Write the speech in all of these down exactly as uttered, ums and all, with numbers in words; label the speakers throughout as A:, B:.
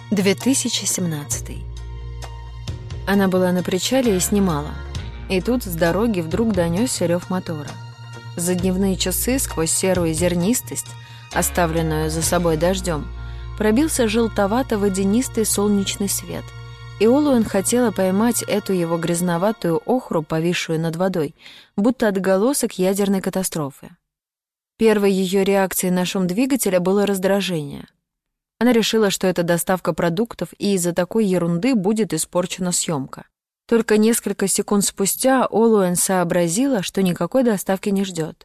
A: две тысячи семнадцатый. Она была на причале и снимала. И тут с дороги вдруг донёсся рёв мотора. За дневные часы сквозь серую зернистость, оставленную за собой дождём, пробился желтовато-водянистый солнечный свет. И Олуэн хотела поймать эту его грязноватую охру, повисшую над водой, будто отголосок ядерной катастрофы. Первой её реакцией на шум двигателя было раздражение. Она решила, что это доставка продуктов, и из-за такой ерунды будет испорчена съемка. Только несколько секунд спустя Олуэн сообразила, что никакой доставки не ждет.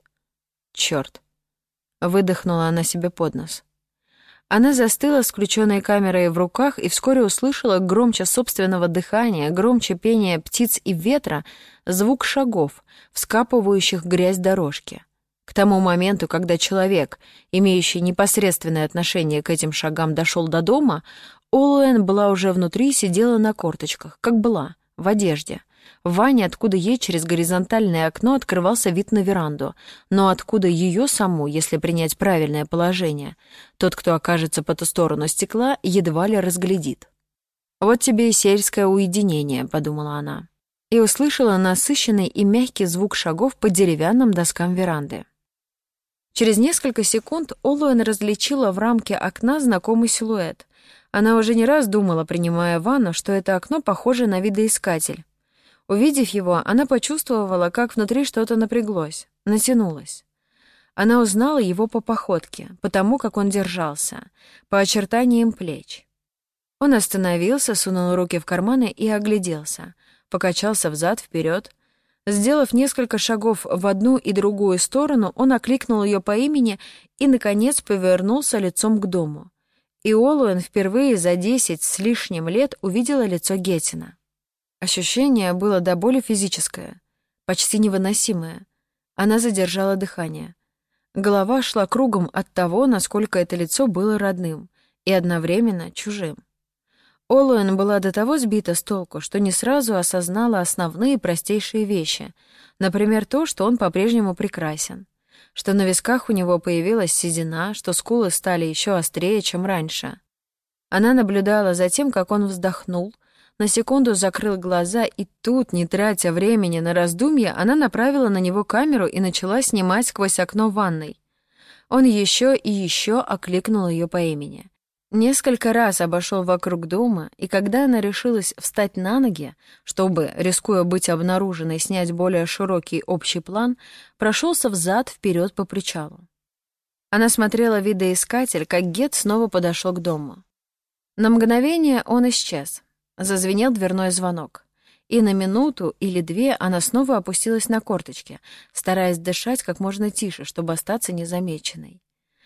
A: Чёрт! Выдохнула она себе под нос. Она застыла с включенной камерой в руках и вскоре услышала громче собственного дыхания, громче пения птиц и ветра, звук шагов, вскапывающих грязь дорожки. К тому моменту, когда человек, имеющий непосредственное отношение к этим шагам, дошел до дома, Олуэн была уже внутри и сидела на корточках, как была, в одежде, в ванне, откуда ей через горизонтальное окно открывался вид на веранду, но откуда ее саму, если принять правильное положение, тот, кто окажется по ту сторону стекла, едва ли разглядит. «Вот тебе и сельское уединение», — подумала она, и услышала насыщенный и мягкий звук шагов по деревянным доскам веранды. Через несколько секунд Олуэн различила в рамке окна знакомый силуэт. Она уже не раз думала, принимая ванну, что это окно похоже на видоискатель. Увидев его, она почувствовала, как внутри что-то напряглось, натянулось. Она узнала его по походке, по тому, как он держался, по очертаниям плеч. Он остановился, сунул руки в карманы и огляделся, покачался взад-вперед. Сделав несколько шагов в одну и другую сторону, он окликнул ее по имени и, наконец, повернулся лицом к дому. И Олуэн впервые за десять с лишним лет увидела лицо Геттина. Ощущение было до боли физическое, почти невыносимое. Она задержала дыхание. Голова шла кругом от того, насколько это лицо было родным и одновременно чужим. Олуэн была до того сбита с толку, что не сразу осознала основные простейшие вещи, например, то, что он по-прежнему прекрасен, что на висках у него появилась седина, что скулы стали еще острее, чем раньше. Она наблюдала за тем, как он вздохнул, на секунду закрыл глаза, и тут, не тратя времени на раздумья, она направила на него камеру и начала снимать сквозь окно ванной. Он еще и еще окликнул ее по имени. Несколько раз обошел вокруг дома, и когда она решилась встать на ноги, чтобы, рискуя быть обнаруженной, снять более широкий общий план, прошелся взад-вперед по причалу. Она смотрела видоискатель, как Гетт снова подошел к дому. На мгновение он исчез. Зазвенел дверной звонок. И на минуту или две она снова опустилась на корточки, стараясь дышать как можно тише, чтобы остаться незамеченной.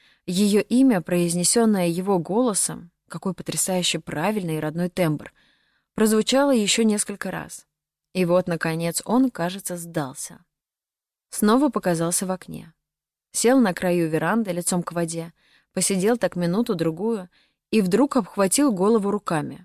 A: Ее имя, произнесенное его голосом, какой потрясающе правильный и родной тембр, прозвучало еще несколько раз. И вот, наконец, он, кажется, сдался. Снова показался в окне. Сел на краю веранды лицом к воде, посидел так минуту-другую и вдруг обхватил голову руками.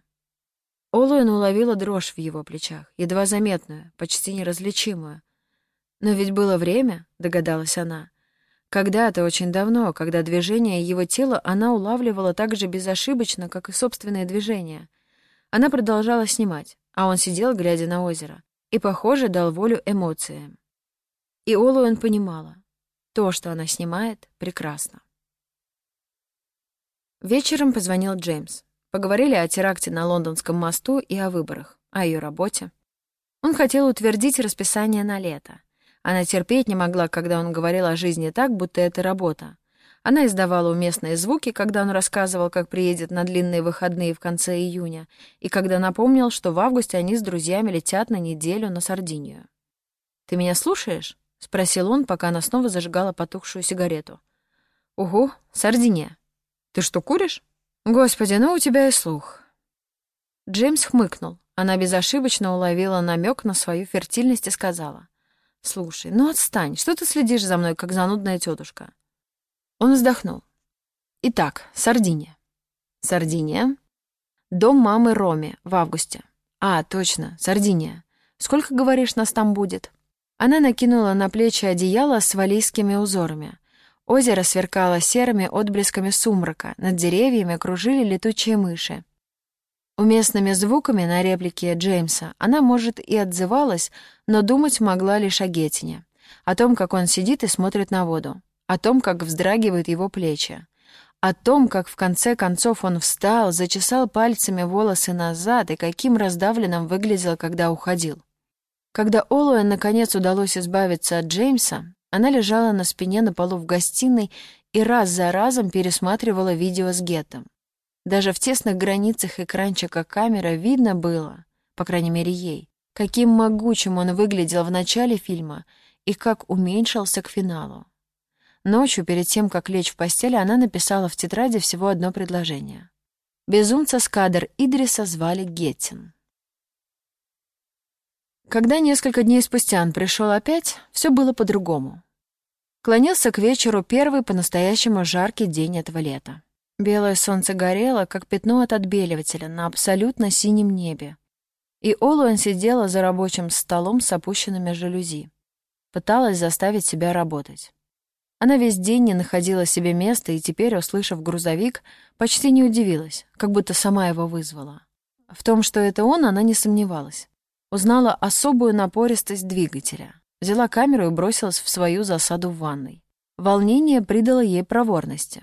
A: Олуэн уловила дрожь в его плечах, едва заметную, почти неразличимую. «Но ведь было время», — догадалась она, — «когда-то очень давно, когда движение его тела она улавливала так же безошибочно, как и собственные движения». Она продолжала снимать, а он сидел, глядя на озеро, и, похоже, дал волю эмоциям. И Олуэн понимала, то, что она снимает, прекрасно. Вечером позвонил Джеймс. Поговорили о теракте на Лондонском мосту и о выборах, о ее работе. Он хотел утвердить расписание на лето. Она терпеть не могла, когда он говорил о жизни так, будто это работа. Она издавала уместные звуки, когда он рассказывал, как приедет на длинные выходные в конце июня, и когда напомнил, что в августе они с друзьями летят на неделю на Сардинию. «Ты меня слушаешь?» — спросил он, пока она снова зажигала потухшую сигарету. «Угу, Сардиния. Ты что, куришь?» «Господи, ну у тебя и слух». Джеймс хмыкнул. Она безошибочно уловила намек на свою фертильность и сказала: «Слушай, ну отстань, что ты следишь за мной, как занудная тетушка?» Он вздохнул. «Итак, Сардиния». «Сардиния?» «Дом мамы Роми в августе». «А, точно, Сардиния. Сколько, говоришь, нас там будет?» Она накинула на плечи одеяло с валлийскими узорами. Озеро сверкало серыми отблесками сумрака, над деревьями кружили летучие мыши. Уместными звуками на реплике Джеймса она, может, и отзывалась, но думать могла лишь о Геттине, о том, как он сидит и смотрит на воду, о том, как вздрагивают его плечи, о том, как в конце концов он встал, зачесал пальцами волосы назад и каким раздавленным выглядел, когда уходил. Когда Олуэн наконец удалось избавиться от Джеймса, она лежала на спине на полу в гостиной и раз за разом пересматривала видео с Геттом. Даже в тесных границах экранчика камеры видно было, по крайней мере ей, каким могучим он выглядел в начале фильма и как уменьшился к финалу. Ночью, перед тем, как лечь в постель, она написала в тетради всего одно предложение. Безумца Скадер Идриса звали Геттин. Когда несколько дней спустя он пришел опять, все было по-другому. Клонился к вечеру первый по-настоящему жаркий день этого лета. Белое солнце горело, как пятно от отбеливателя на абсолютно синем небе. И Олуэн сидела за рабочим столом с опущенными жалюзи. Пыталась заставить себя работать. Она весь день не находила себе места и теперь, услышав грузовик, почти не удивилась, как будто сама его вызвала. В том, что это он, она не сомневалась. Узнала особую напористость двигателя. Взяла камеру и бросилась в свою засаду в ванной. Волнение придало ей проворности.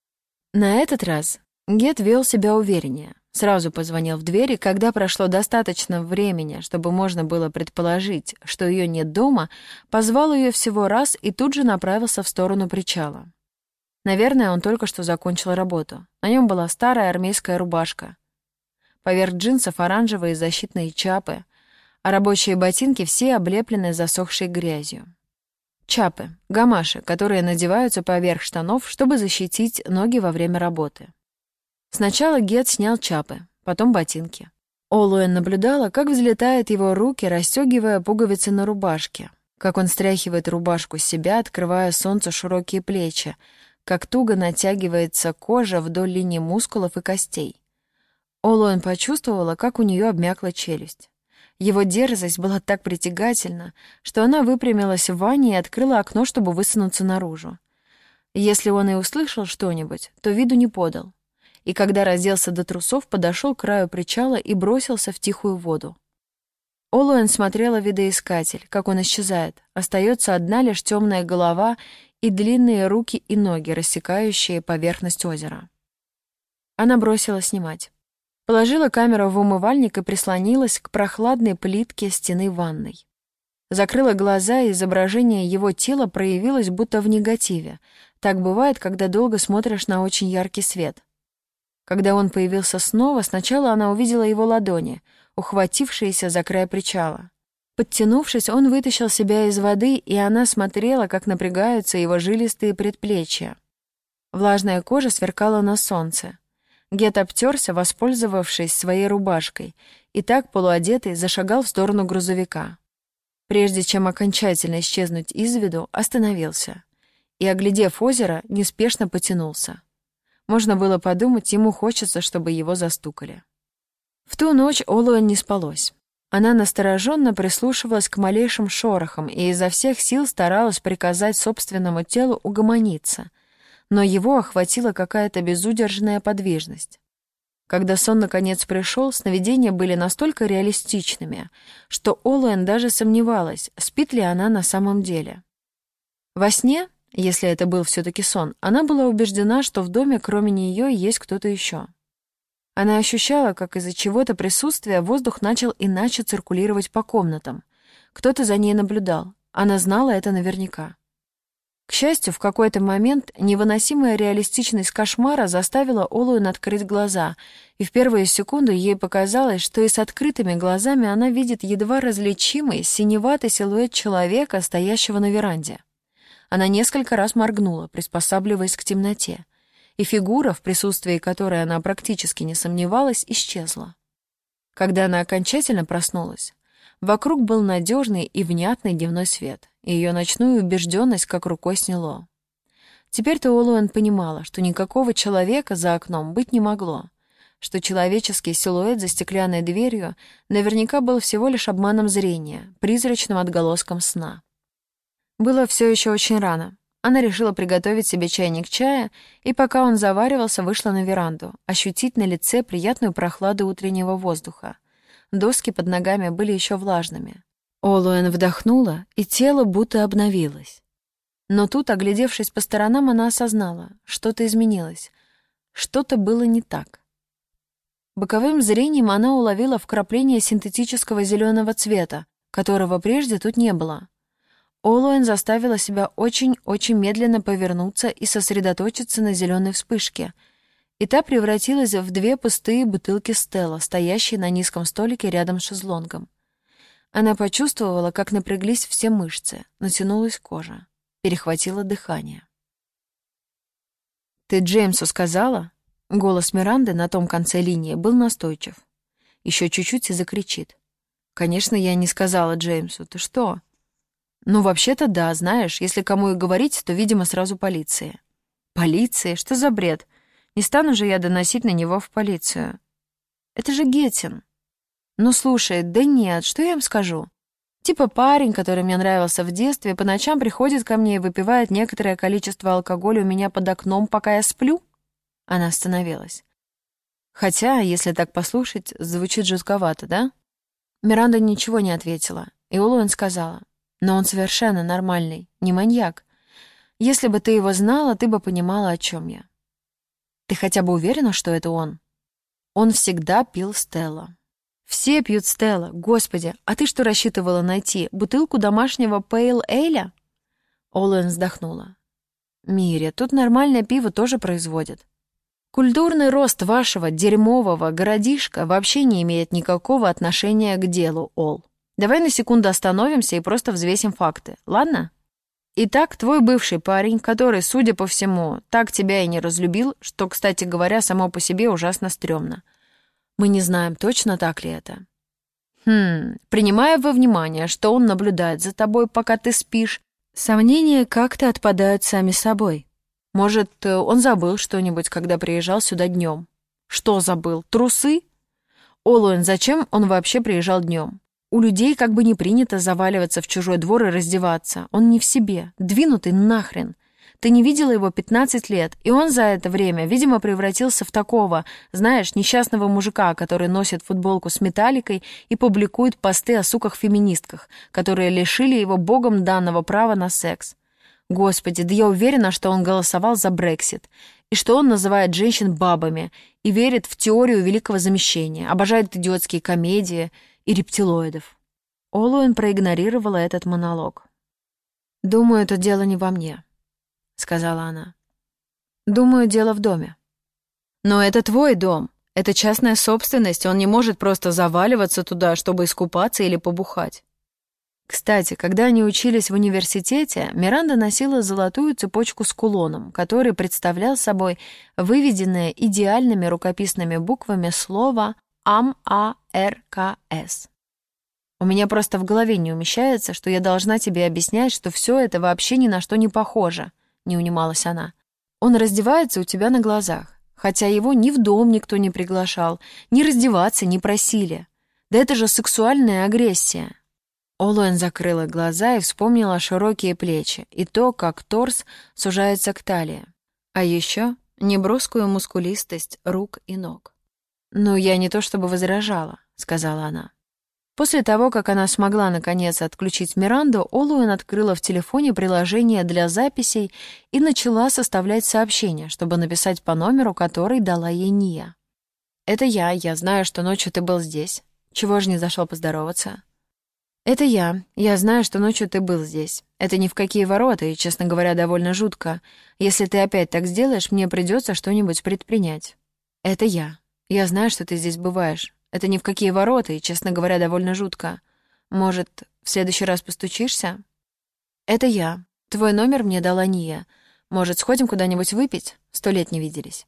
A: На этот раз Гетт вел себя увереннее. Сразу позвонил в дверь, и когда прошло достаточно времени, чтобы можно было предположить, что ее нет дома, позвал ее всего раз и тут же направился в сторону причала. Наверное, он только что закончил работу. На нем была старая армейская рубашка. Поверх джинсов оранжевые защитные чапы, а рабочие ботинки все облеплены засохшей грязью. Чапы, гамаши, которые надеваются поверх штанов, чтобы защитить ноги во время работы. Сначала Гетт снял чапы, потом ботинки. Олуэн наблюдала, как взлетают его руки, расстегивая пуговицы на рубашке, как он стряхивает рубашку с себя, открывая солнцу широкие плечи, как туго натягивается кожа вдоль линии мускулов и костей. Олуэн почувствовала, как у нее обмякла челюсть. Его дерзость была так притягательна, что она выпрямилась в ванне и открыла окно, чтобы высунуться наружу. Если он и услышал что-нибудь, то виду не подал. И когда разделся до трусов, подошел к краю причала и бросился в тихую воду. Олуэн смотрела видоискатель, как он исчезает. Остается одна лишь темная голова и длинные руки и ноги, рассекающие поверхность озера. Она бросила снимать. Положила камеру в умывальник и прислонилась к прохладной плитке стены ванной. Закрыла глаза, и изображение его тела проявилось будто в негативе. Так бывает, когда долго смотришь на очень яркий свет. Когда он появился снова, сначала она увидела его ладони, ухватившиеся за край причала. Подтянувшись, он вытащил себя из воды, и она смотрела, как напрягаются его жилистые предплечья. Влажная кожа сверкала на солнце. Гетт обтерся, воспользовавшись своей рубашкой, и так, полуодетый, зашагал в сторону грузовика. Прежде чем окончательно исчезнуть из виду, остановился и, оглядев озеро, неспешно потянулся. Можно было подумать, ему хочется, чтобы его застукали. В ту ночь Олуэн не спалось. Она настороженно прислушивалась к малейшим шорохам и изо всех сил старалась приказать собственному телу угомониться, но его охватила какая-то безудержная подвижность. Когда сон наконец пришел, сновидения были настолько реалистичными, что Олуэн даже сомневалась, спит ли она на самом деле. Во сне, если это был все-таки сон, она была убеждена, что в доме кроме нее есть кто-то еще. Она ощущала, как из-за чего-то присутствия воздух начал иначе циркулировать по комнатам. Кто-то за ней наблюдал. Она знала это наверняка. К счастью, в какой-то момент невыносимая реалистичность кошмара заставила Олуэн открыть глаза, и в первые секунды ей показалось, что и с открытыми глазами она видит едва различимый синеватый силуэт человека, стоящего на веранде. Она несколько раз моргнула, приспосабливаясь к темноте, и фигура, в присутствии которой она практически не сомневалась, исчезла. Когда она окончательно проснулась, вокруг был надежный и внятный дневной свет, и ее ночную убежденность как рукой сняло. Теперь-то Олуэн понимала, что никакого человека за окном быть не могло, что человеческий силуэт за стеклянной дверью наверняка был всего лишь обманом зрения, призрачным отголоском сна. Было все еще очень рано. Она решила приготовить себе чайник чая, и пока он заваривался, вышла на веранду, ощутить на лице приятную прохладу утреннего воздуха. Доски под ногами были еще влажными. Олуэн вдохнула, и тело будто обновилось. Но тут, оглядевшись по сторонам, она осознала, что-то изменилось, что-то было не так. Боковым зрением она уловила вкрапление синтетического зеленого цвета, которого прежде тут не было. Олуэн заставила себя очень-очень медленно повернуться и сосредоточиться на зеленой вспышке, и та превратилась в две пустые бутылки Стелла, стоящие на низком столике рядом с шезлонгом. Она почувствовала, как напряглись все мышцы, натянулась кожа, перехватило дыхание. «Ты Джеймсу сказала?» Голос Миранды на том конце линии был настойчив. Еще чуть-чуть и закричит. «Конечно, я не сказала Джеймсу. Ты что?» «Ну, вообще-то да, знаешь, если кому и говорить, то, видимо, сразу полиции». «Полиции? Что за бред? Не стану же я доносить на него в полицию. Это же Геттин». «Ну, слушай, да нет, что я им скажу? Типа парень, который мне нравился в детстве, по ночам приходит ко мне и выпивает некоторое количество алкоголя у меня под окном, пока я сплю?» Она остановилась. «Хотя, если так послушать, звучит жутковато, да?» Миранда ничего не ответила, и Олуэн сказала: «Но он совершенно нормальный, не маньяк. Если бы ты его знала, ты бы понимала, о чем я». «Ты хотя бы уверена, что это он?» «Он всегда пил Стелла». «Все пьют Стелла, господи, а ты что рассчитывала найти? Бутылку домашнего пейл-эйля?» Олуэн вздохнула. «Мири, тут нормальное пиво тоже производят. Культурный рост вашего дерьмового городишка вообще не имеет никакого отношения к делу, Ол. Давай на секунду остановимся и просто взвесим факты, ладно? Итак, твой бывший парень, который, судя по всему, так тебя и не разлюбил, что, кстати говоря, само по себе ужасно стрёмно. Мы не знаем, точно так ли это. Хм, принимая во внимание, что он наблюдает за тобой, пока ты спишь, сомнения как-то отпадают сами собой. Может, он забыл что-нибудь, когда приезжал сюда днем? Что забыл? Трусы? Олуэн, зачем он вообще приезжал днем? У людей как бы не принято заваливаться в чужой двор и раздеваться. Он не в себе, двинутый нахрен. Ты не видела его пятнадцать лет, и он за это время, видимо, превратился в такого, знаешь, несчастного мужика, который носит футболку с металликой и публикует посты о суках-феминистках, которые лишили его богом данного права на секс. Господи, да я уверена, что он голосовал за Брексит, и что он называет женщин бабами и верит в теорию великого замещения, обожает идиотские комедии и рептилоидов. Олуэн проигнорировала этот монолог. «Думаю, это дело не во мне», — сказала она. «Думаю, дело в доме». «Но это твой дом. Это частная собственность. Он не может просто заваливаться туда, чтобы искупаться или побухать». Кстати, когда они учились в университете, Миранда носила золотую цепочку с кулоном, который представлял собой выведенное идеальными рукописными буквами слово «ам а эр ка эс». «У меня просто в голове не умещается, что я должна тебе объяснять, что все это вообще ни на что не похоже», — не унималась она. «Он раздевается у тебя на глазах, хотя его ни в дом никто не приглашал, ни раздеваться не просили. Да это же сексуальная агрессия». Олуэн закрыла глаза и вспомнила широкие плечи и то, как торс сужается к талии, а еще неброскую мускулистость рук и ног. «Ну, я не то чтобы возражала», — сказала она. После того, как она смогла, наконец, отключить Миранду, Олуэн открыла в телефоне приложение для записей и начала составлять сообщения, чтобы написать по номеру, который дала ей Ния. «Это я, я знаю, что ночью ты был здесь. Чего же не зашел поздороваться?» «Это я. Я знаю, что ночью ты был здесь. Это ни в какие ворота, и, честно говоря, довольно жутко. Если ты опять так сделаешь, мне придется что-нибудь предпринять». «Это я. Я знаю, что ты здесь бываешь. Это ни в какие ворота, и, честно говоря, довольно жутко. Может, в следующий раз постучишься?» «Это я. Твой номер мне дала Ния. Может, сходим куда-нибудь выпить? Сто лет не виделись».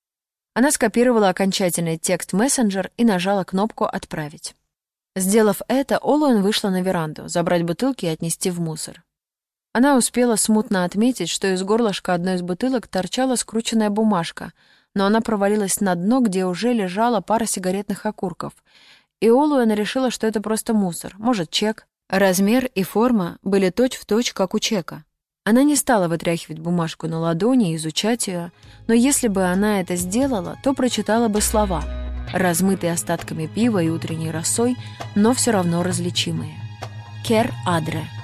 A: Она скопировала окончательный текст в мессенджер и нажала кнопку «Отправить». Сделав это, Олуэн вышла на веранду, забрать бутылки и отнести в мусор. Она успела смутно отметить, что из горлышка одной из бутылок торчала скрученная бумажка, но она провалилась на дно, где уже лежала пара сигаретных окурков, и Олуэн решила, что это просто мусор, может, чек. Размер и форма были точь-в-точь, как у чека. Она не стала вытряхивать бумажку на ладони и изучать ее, но если бы она это сделала, то прочитала бы слова, размытые остатками пива и утренней росой, но все равно различимые. «Кер Адре».